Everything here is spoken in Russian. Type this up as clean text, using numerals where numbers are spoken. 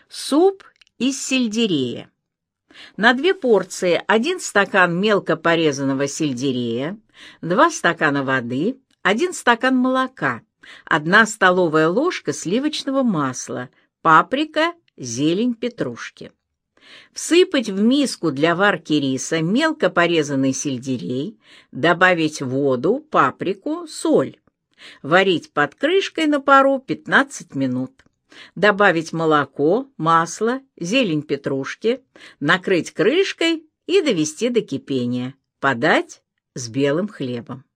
Суп из сельдерея. На 2 порции 1 стакан мелко порезанного сельдерея, 2 стакана воды, 1 стакан молока, 1 столовая ложка сливочного масла, паприка, зелень петрушки. Всыпать в миску для варки риса мелко порезанный сельдерей, добавить воду, паприку, соль. Варить под крышкой на пару 15 минут. Добавить молоко, масло, зелень петрушки, накрыть крышкой и довести до кипения. Подать с белым хлебом.